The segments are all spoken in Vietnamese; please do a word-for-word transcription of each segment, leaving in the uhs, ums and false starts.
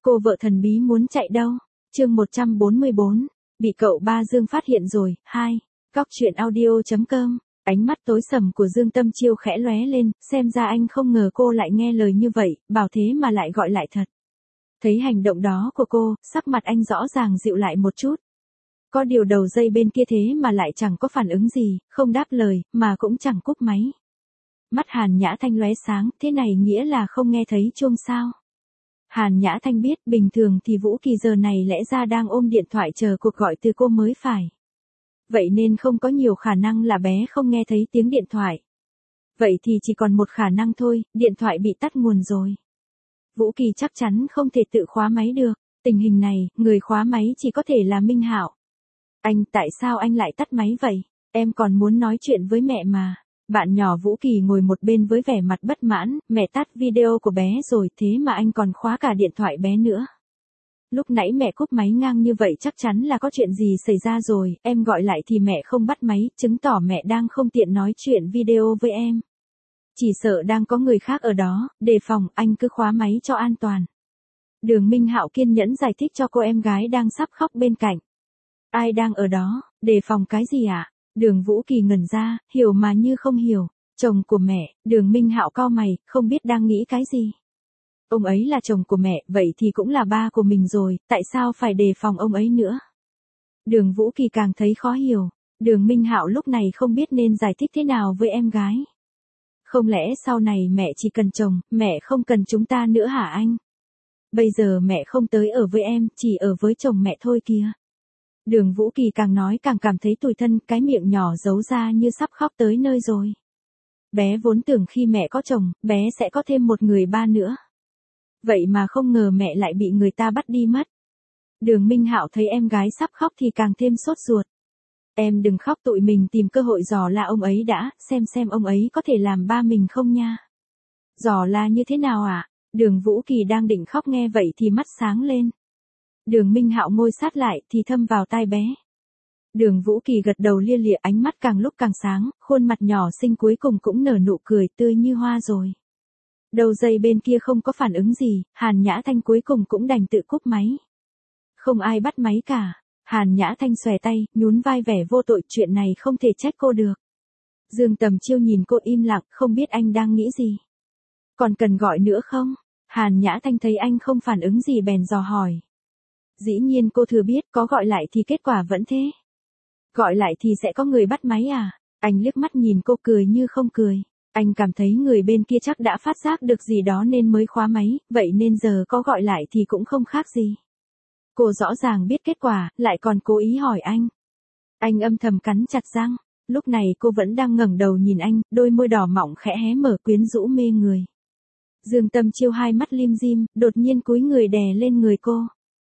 Cô vợ thần bí muốn chạy đâu? Chương một trăm bốn mươi bốn. Bị cậu ba Dương phát hiện rồi. hai. Góc truyện audio.com. Ánh mắt tối sầm của Dương Tâm Chiêu khẽ lóe lên, xem ra anh không ngờ cô lại nghe lời như vậy, bảo thế mà lại gọi lại thật. Thấy hành động đó của cô, sắc mặt anh rõ ràng dịu lại một chút. Có điều đầu dây bên kia thế mà lại chẳng có phản ứng gì, không đáp lời, mà cũng chẳng cúp máy. Mắt Hàn Nhã Thanh lóe sáng, thế này nghĩa là không nghe thấy chuông sao? Hàn Nhã Thanh biết, bình thường thì Vũ Kỳ giờ này lẽ ra đang ôm điện thoại chờ cuộc gọi từ cô mới phải. Vậy nên không có nhiều khả năng là bé không nghe thấy tiếng điện thoại. Vậy thì chỉ còn một khả năng thôi, điện thoại bị tắt nguồn rồi. Vũ Kỳ chắc chắn không thể tự khóa máy được, tình hình này, người khóa máy chỉ có thể là Minh Hạo. Anh, tại sao anh lại tắt máy vậy? Em còn muốn nói chuyện với mẹ mà. Bạn nhỏ Vũ Kỳ ngồi một bên với vẻ mặt bất mãn, mẹ tắt video của bé rồi thế mà anh còn khóa cả điện thoại bé nữa. Lúc nãy mẹ cúp máy ngang như vậy chắc chắn là có chuyện gì xảy ra rồi, em gọi lại thì mẹ không bắt máy, chứng tỏ mẹ đang không tiện nói chuyện video với em. Chỉ sợ đang có người khác ở đó, đề phòng, anh cứ khóa máy cho an toàn. Đường Minh Hạo kiên nhẫn giải thích cho cô em gái đang sắp khóc bên cạnh. Ai đang ở đó, đề phòng cái gì ạ? À? Đường Vũ Kỳ ngẩn ra, hiểu mà như không hiểu. Chồng của mẹ, Đường Minh Hạo cau mày, không biết đang nghĩ cái gì. Ông ấy là chồng của mẹ, vậy thì cũng là ba của mình rồi, tại sao phải đề phòng ông ấy nữa? Đường Vũ Kỳ càng thấy khó hiểu. Đường Minh Hạo lúc này không biết nên giải thích thế nào với em gái. Không lẽ sau này mẹ chỉ cần chồng, mẹ không cần chúng ta nữa hả anh? Bây giờ mẹ không tới ở với em, chỉ ở với chồng mẹ thôi kìa. Đường Vũ Kỳ càng nói càng cảm thấy tủi thân, cái miệng nhỏ giấu ra như sắp khóc tới nơi rồi. Bé vốn tưởng khi mẹ có chồng, bé sẽ có thêm một người ba nữa. Vậy mà không ngờ mẹ lại bị người ta bắt đi mất. Đường Minh Hạo thấy em gái sắp khóc thì càng thêm sốt ruột. Em đừng khóc, tụi mình tìm cơ hội dò la ông ấy đã, xem xem ông ấy có thể làm ba mình không nha. Dò la như thế nào ạ? À? Đường Vũ Kỳ đang định khóc nghe vậy thì mắt sáng lên. Đường Minh Hạo ngồi sát lại thì thâm vào tai bé. Đường Vũ Kỳ gật đầu lia lịa, ánh mắt càng lúc càng sáng, khuôn mặt nhỏ xinh cuối cùng cũng nở nụ cười tươi như hoa rồi. Đầu dây bên kia không có phản ứng gì, Hàn Nhã Thanh cuối cùng cũng đành tự cúp máy. Không ai bắt máy cả. Hàn Nhã Thanh xòe tay, nhún vai vẻ vô tội, chuyện này không thể trách cô được. Dương Tầm Chiêu nhìn cô im lặng, không biết anh đang nghĩ gì. Còn cần gọi nữa không? Hàn Nhã Thanh thấy anh không phản ứng gì bèn dò hỏi. Dĩ nhiên cô thừa biết, có gọi lại thì kết quả vẫn thế. Gọi lại thì sẽ có người bắt máy à? Anh liếc mắt nhìn cô cười như không cười. Anh cảm thấy người bên kia chắc đã phát giác được gì đó nên mới khóa máy, vậy nên giờ có gọi lại thì cũng không khác gì. Cô rõ ràng biết kết quả, lại còn cố ý hỏi anh. Anh âm thầm cắn chặt răng. Lúc này cô vẫn đang ngẩng đầu nhìn anh, đôi môi đỏ mọng khẽ hé mở quyến rũ mê người. Dương Tâm Chiêu hai mắt lim dim, đột nhiên cúi người đè lên người cô.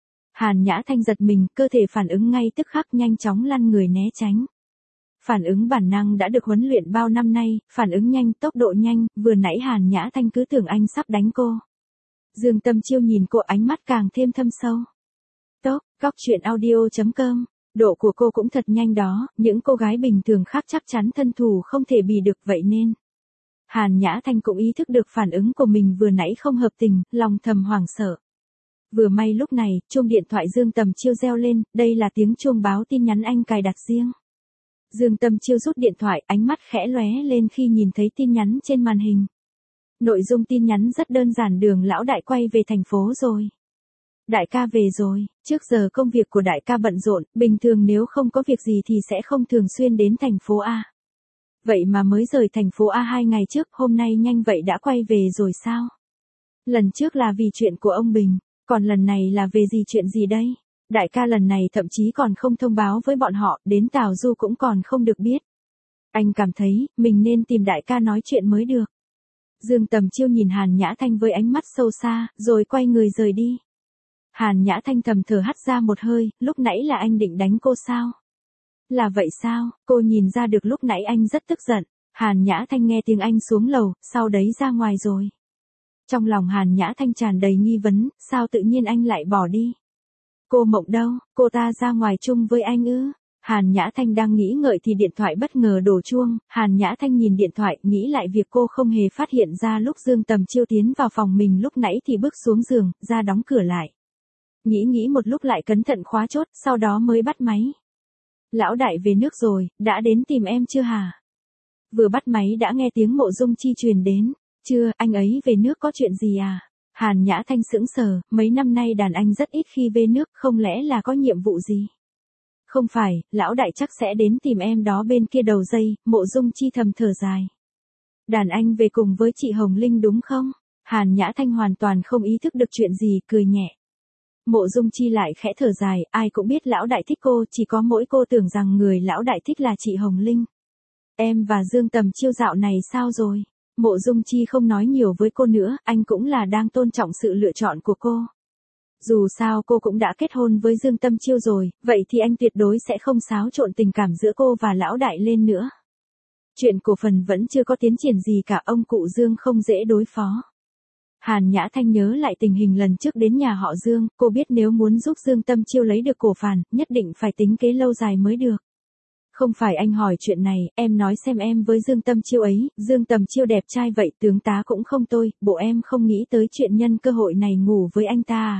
Hàn Nhã Thanh giật mình, cơ thể phản ứng ngay tức khắc, nhanh chóng lăn người né tránh. Phản ứng bản năng đã được huấn luyện bao năm nay, phản ứng nhanh, tốc độ nhanh, vừa nãy Hàn Nhã Thanh cứ tưởng anh sắp đánh cô. Dương Tâm Chiêu nhìn cô, ánh mắt càng thêm thâm sâu. Tốt, góc truyện audio.com, độ của cô cũng thật nhanh đó, những cô gái bình thường khác chắc chắn thân thủ không thể bì được, vậy nên. Hàn Nhã Thanh cũng ý thức được phản ứng của mình vừa nãy không hợp tình, lòng thầm hoảng sợ. Vừa may lúc này, chuông điện thoại Dương Tầm Chiêu reo lên, đây là tiếng chuông báo tin nhắn anh cài đặt riêng. Dương Tâm Chiêu rút điện thoại, ánh mắt khẽ lóe lên khi nhìn thấy tin nhắn trên màn hình. Nội dung tin nhắn rất đơn giản, Đường lão đại quay về thành phố rồi. Đại ca về rồi, trước giờ công việc của đại ca bận rộn, bình thường nếu không có việc gì thì sẽ không thường xuyên đến thành phố A. Vậy mà mới rời thành phố A hai ngày trước, hôm nay nhanh vậy đã quay về rồi sao? Lần trước là vì chuyện của ông Bình, còn lần này là về gì, chuyện gì đây? Đại ca lần này thậm chí còn không thông báo với bọn họ, đến Tào Du cũng còn không được biết. Anh cảm thấy, mình nên tìm đại ca nói chuyện mới được. Dương Tầm Chiêu nhìn Hàn Nhã Thanh với ánh mắt sâu xa, rồi quay người rời đi. Hàn Nhã Thanh thầm thở hắt ra một hơi, lúc nãy là anh định đánh cô sao? Là vậy sao? Cô nhìn ra được lúc nãy anh rất tức giận. Hàn Nhã Thanh nghe tiếng anh xuống lầu, sau đấy ra ngoài rồi. Trong lòng Hàn Nhã Thanh tràn đầy nghi vấn, sao tự nhiên anh lại bỏ đi? Cô Mộng đâu, cô ta ra ngoài chung với anh ư? Hàn Nhã Thanh đang nghĩ ngợi thì điện thoại bất ngờ đổ chuông, Hàn Nhã Thanh nhìn điện thoại, nghĩ lại việc cô không hề phát hiện ra lúc Dương Tầm Chiêu tiến vào phòng mình lúc nãy thì bước xuống giường, ra đóng cửa lại. Nghĩ nghĩ một lúc lại cẩn thận khóa chốt, sau đó mới bắt máy. Lão đại về nước rồi, đã đến tìm em chưa hả? Vừa bắt máy đã nghe tiếng Mộ Dung Chi truyền đến. Chưa, anh ấy về nước có chuyện gì à? Hàn Nhã Thanh sững sờ, mấy năm nay đàn anh rất ít khi về nước, không lẽ là có nhiệm vụ gì? Không phải, lão đại chắc sẽ đến tìm em đó bên kia đầu dây, Mộ Dung Chi thầm thở dài. Đàn anh về cùng với chị Hồng Linh đúng không? Hàn Nhã Thanh hoàn toàn không ý thức được chuyện gì, cười nhẹ. Mộ Dung Chi lại khẽ thở dài, ai cũng biết lão đại thích cô, chỉ có mỗi cô tưởng rằng người lão đại thích là chị Hồng Linh. Em và Dương Tầm Chiêu dạo này sao rồi? Mộ Dung Chi không nói nhiều với cô nữa, anh cũng là đang tôn trọng sự lựa chọn của cô. Dù sao cô cũng đã kết hôn với Dương Tâm Chiêu rồi, vậy thì anh tuyệt đối sẽ không xáo trộn tình cảm giữa cô và lão đại lên nữa. Chuyện cổ phần vẫn chưa có tiến triển gì cả, ông cụ Dương không dễ đối phó. Hàn Nhã Thanh nhớ lại tình hình lần trước đến nhà họ Dương, cô biết nếu muốn giúp Dương Tâm Chiêu lấy được cổ phần, nhất định phải tính kế lâu dài mới được. Không phải anh hỏi chuyện này, em nói xem em với Dương Tâm Chiêu ấy, Dương Tầm Chiêu đẹp trai vậy, tướng tá cũng không tôi, bộ em không nghĩ tới chuyện nhân cơ hội này ngủ với anh ta à?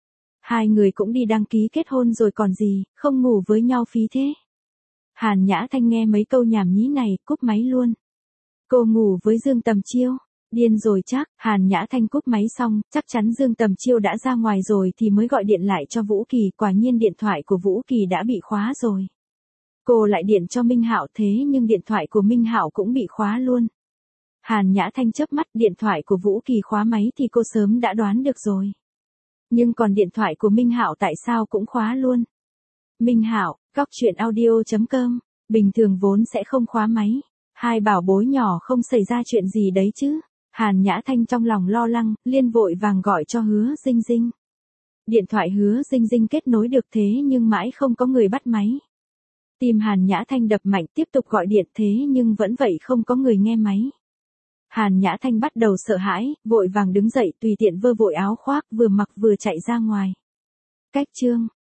Hai người cũng đi đăng ký kết hôn rồi còn gì, không ngủ với nhau phí thế. Hàn Nhã Thanh nghe mấy câu nhảm nhí này, cúp máy luôn. Cô ngủ với Dương Tầm Chiêu? Điên rồi chắc. Hàn Nhã Thanh cúp máy xong, chắc chắn Dương Tầm Chiêu đã ra ngoài rồi thì mới gọi điện lại cho Vũ Kỳ, quả nhiên điện thoại của Vũ Kỳ đã bị khóa rồi. Cô lại điện cho Minh Hạo, thế nhưng điện thoại của Minh Hạo cũng bị khóa luôn. Hàn Nhã Thanh chớp mắt, điện thoại của Vũ Kỳ khóa máy thì cô sớm đã đoán được rồi. Nhưng còn điện thoại của Minh Hạo tại sao cũng khóa luôn? Minh Hạo, góc truyện audio chấm com, bình thường vốn sẽ không khóa máy. Hai bảo bối nhỏ không xảy ra chuyện gì đấy chứ? Hàn Nhã Thanh trong lòng lo lắng, liên vội vàng gọi cho Hứa Dinh Dinh. Điện thoại Hứa Dinh Dinh kết nối được thế nhưng mãi không có người bắt máy. Tim Hàn Nhã Thanh đập mạnh, tiếp tục gọi điện thế nhưng vẫn vậy không có người nghe máy. Hàn Nhã Thanh bắt đầu sợ hãi, vội vàng đứng dậy tùy tiện vơ vội áo khoác vừa mặc vừa chạy ra ngoài. Cách chương